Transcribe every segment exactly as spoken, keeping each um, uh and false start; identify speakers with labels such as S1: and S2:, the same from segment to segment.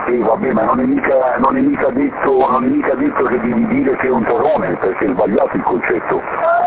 S1: Sì, vabbè, ma non è mica, non è mica detto, non è mica detto che devi dire che è un torone, perché è sbagliato il concetto.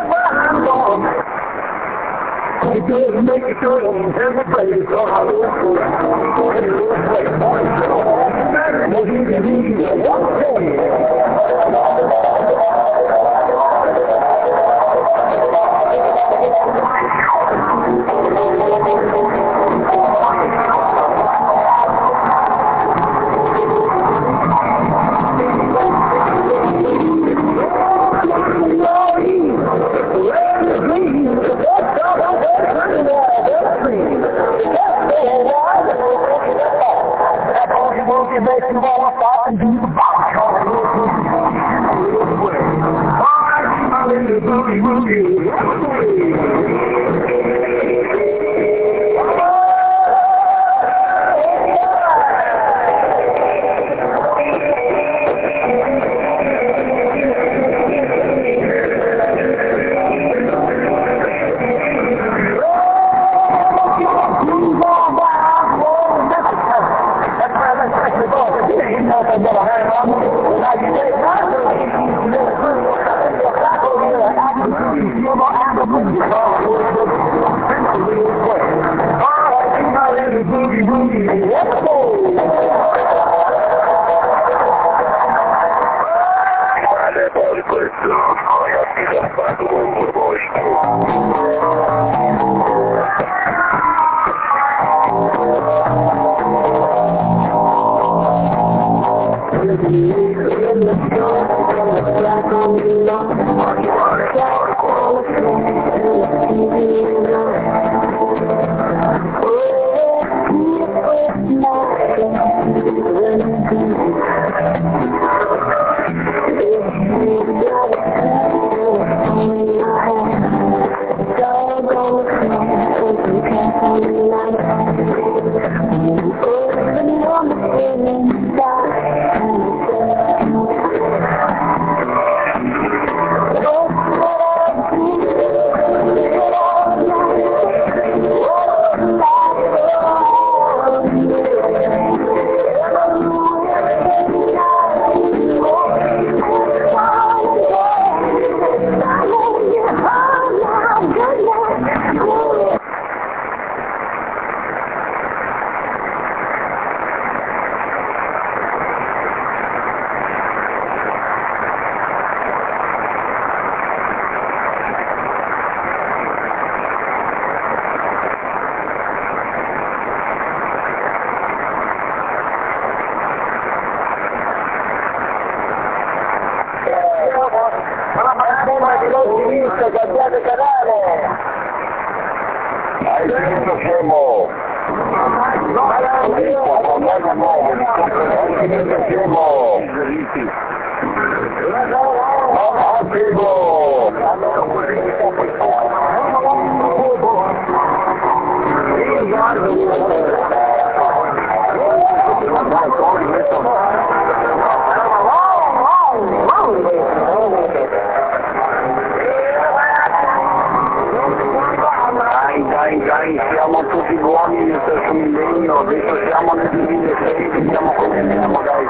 S1: Siamo tutti buoni nel terzo millennio, adesso siamo nel duemilasei, vediamo come andiamo, dai.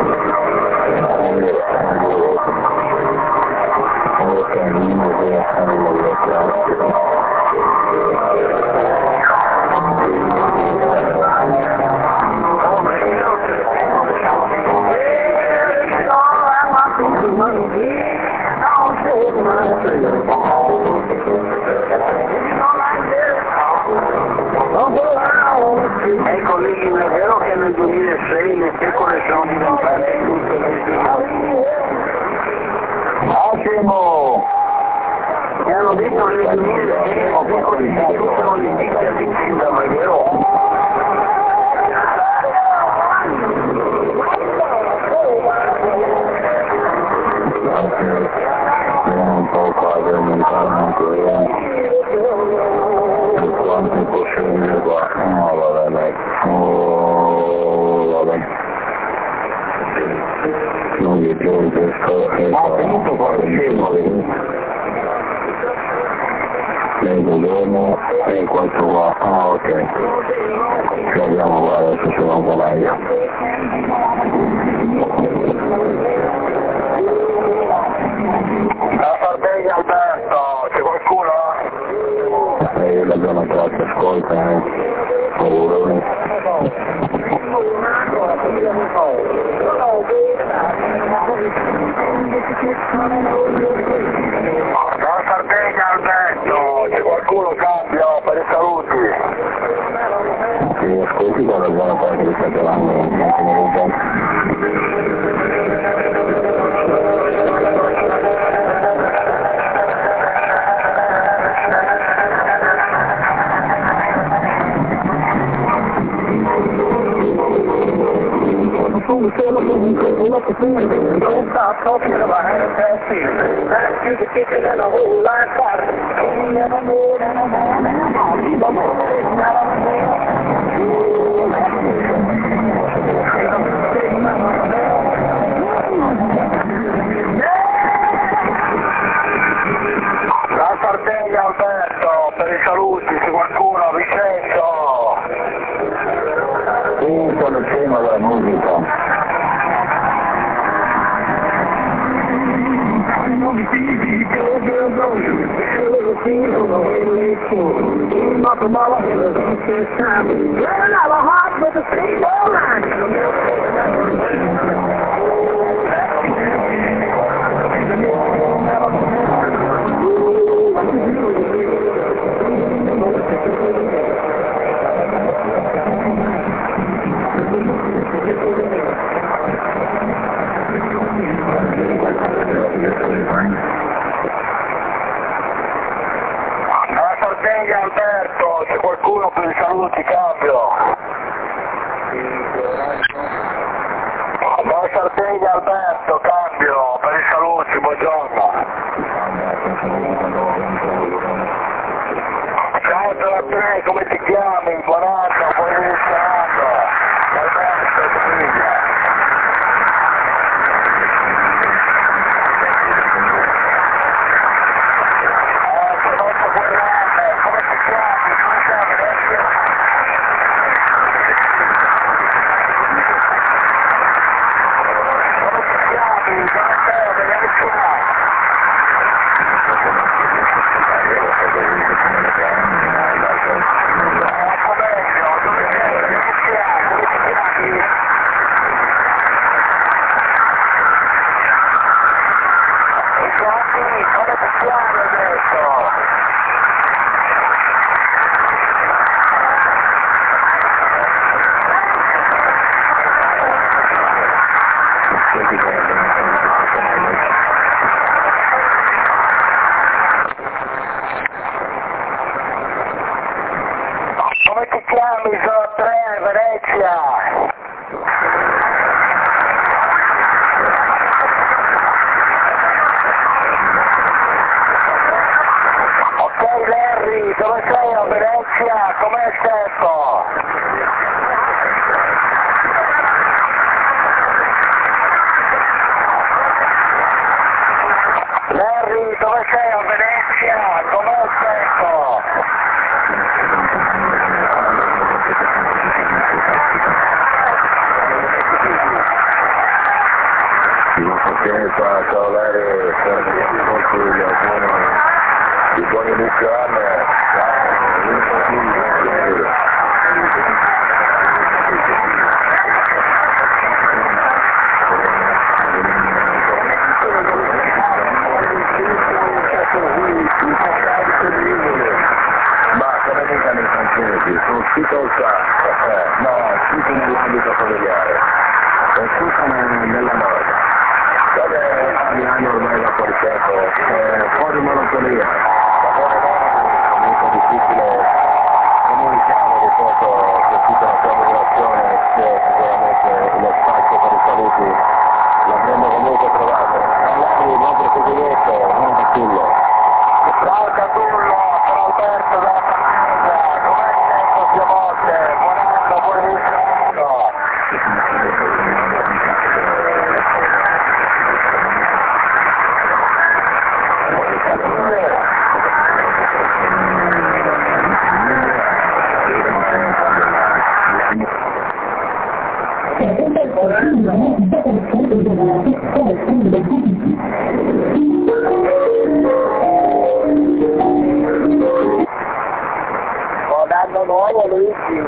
S1: Ecco, lì è vero che nel duemilasei le pecore sono diventate ottimo! Mi hanno detto che nel duemilasei le pecore sono diventate a dicembre, ma è vero? Un po' qua per aumentare ancora quanto posso venire qua. No, vabbè, dai. Oh, vabbè. Non mi più questo è tutto qua, scemo. Lei buongiorno. E questo qua, ah ok. Ci abbiamo qua adesso c'è un po' meglio. La Sardegna Alberto, c'è qualcuno? Eh, la zona qua si ascolta, eh. Paura. La Sardegna Alberto, c'è qualcuno cambio per i saluti? Sì, ascolti con la zona qua che sta chiamando, non te ne Don't stop talking about how fast feeling. Last year the kitchen and a whole lot farther. Ain't never more than a man and a half. Even more than La Sardegna Alberto, per i saluti, se qualcuno, Vincenzo. Sì, sono il tema della musica. La Sardegna Alberto, c'è qualcuno per i saluti, cambio. La Sardegna Alberto, cambio, per i saluti, buongiorno. Ciao della tre, come ti chiami? Buonanno, buon inizio anno. Alberto, famiglia. Come ti chiami? Sono tre, Venezia. Ok Larry, dove sei a Venezia? Com'è il tempo? Larry, dove sei a Venezia? Com'è il tempo? Ok, qua, ciao Larry, di buon inizio anno, ma come mica nei francesi, sono uscito al eh, no, uscito nell'ambito familiare, è uscito nella nord. Vabbè, ogni anno ormai da fuori tempo, è un po' di monotonia, è molto difficile comunicare di foto per tutta la sua migrazione, c'è sicuramente lo spazio per i saluti, l'avremmo comunque trovato. Allora, nostro presidente, non Catullo. Ciao Catullo, sono Alberto dalla Sardegna, com'è il tempo sia volte? Buon anno, buon inizio anno. Danno nuovo Luigi.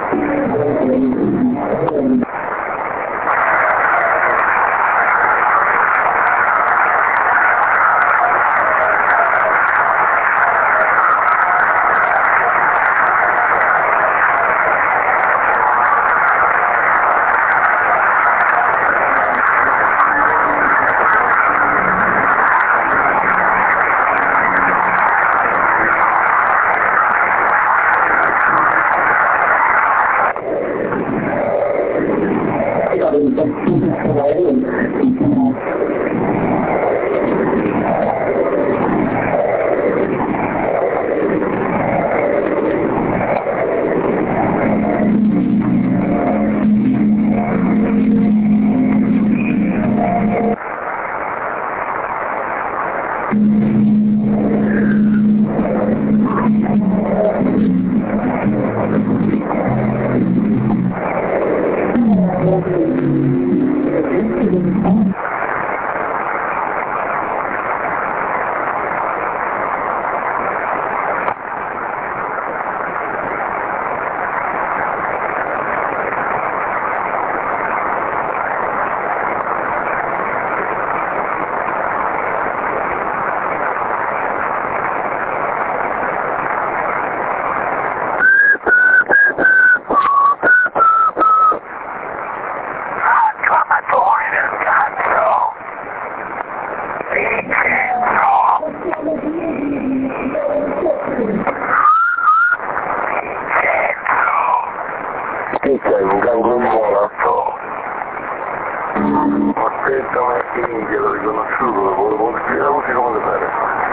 S1: Che sei un gango morto? Aspetta, ma è India, l'ho riconosciuto, volevo spiegare così come fare.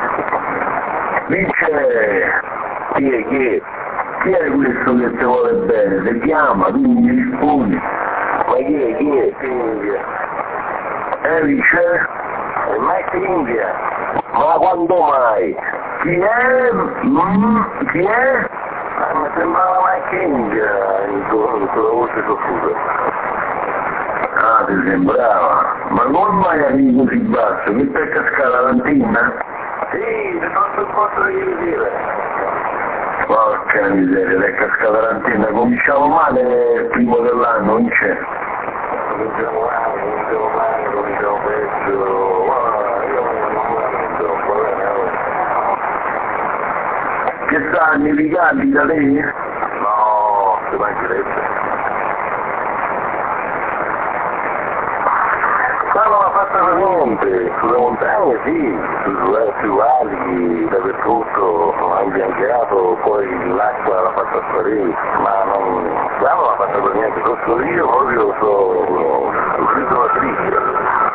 S1: Dice, chi è, chi è? Chi è questo che ti vuole bene? Ti chiama, tu mi rispondi. Ma chi è, chi è? India. Eh, dice? È Mike India. Ma quando mai? Chi è? Mm, chi è? Ah, mi sembrava Mike India in tua voce soffusa. Ah, ti sembrava? Ma come mai arrivi così basso? Mi stai cascare l'antenna? Sì, ti faccio il posto di dire. Porca miseria, ti è cascata l'antenna. Cominciamo male il primo dell'anno, non c'è? Cominciamo male, cominciamo male, cominciamo peggio. Guarda, io non ho un problema. Che sta, nevicati da lei? No, si mancherebbe. Ma non l'ha fatta per niente, sulle montagne sì, sui più alti, dappertutto, ha imbiancato, poi l'acqua l'ha fatta sparire, ma non, ma non l'ha fatta per niente, questo io proprio sono uscito la triste.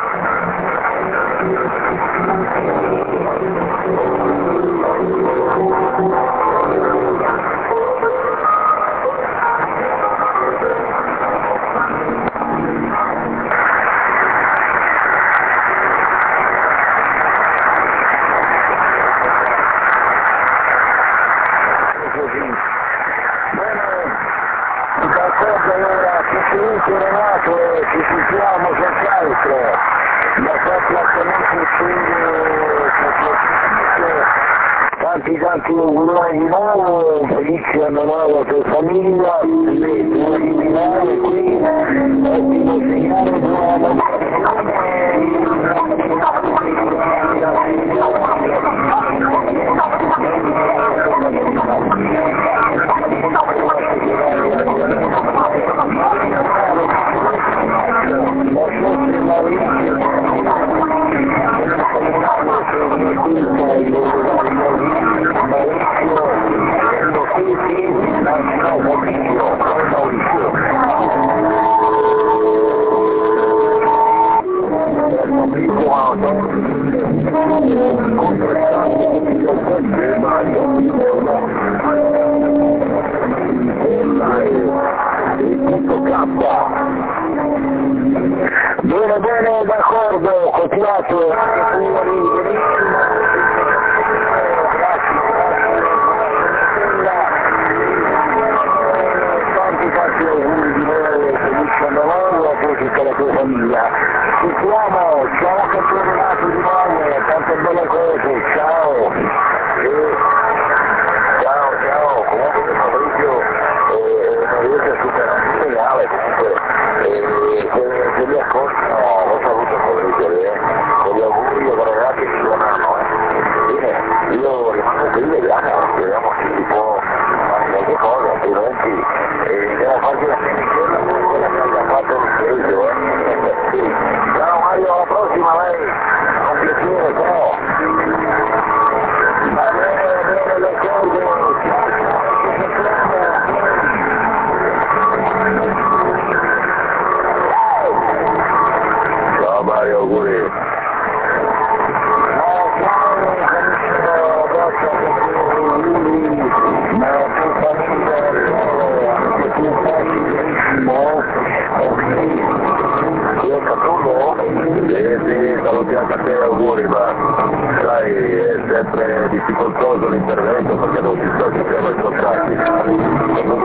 S1: Allora, ci finisce Renato e ci sentiamo senz'altro, da quattro altamente tanti tanti auguroni di nuovo, felice anno nuovo per famiglia, buoni di nuovo qui, ottimo segnale, buona Bene, bene, d'accordo, continuate, tanti tanti auguri di nuovo, felice anno nuovo. tua famiglia. Ci siamo, ciao che sono nato di nuovo, tante belle cose, ciao. E... ciao, ciao, comunque Fabrizio eh, non riesce a superare il legale, comunque eh, se, se mi ascoltano lo saluto Fabrizio, eh, con gli auguri e ragazzi di buon anno. Eh. Bene, io rimango qui, vediamo, vediamo se si può fare qualche cosa, altrimenti eh, andiamo a farci la finichella come quella che abbiamo fatto lo stesso. Eh. Ciao Mario, alla prossima lei, con piacere, ciao. Va bene, va bene, d'accordo, ciao, ciao Mario, auguri. Io Catullo? Sì, sì, salutiamo a te, auguri, ma sai, è sempre difficoltoso l'intervento perché non si sa se siamo in contatti.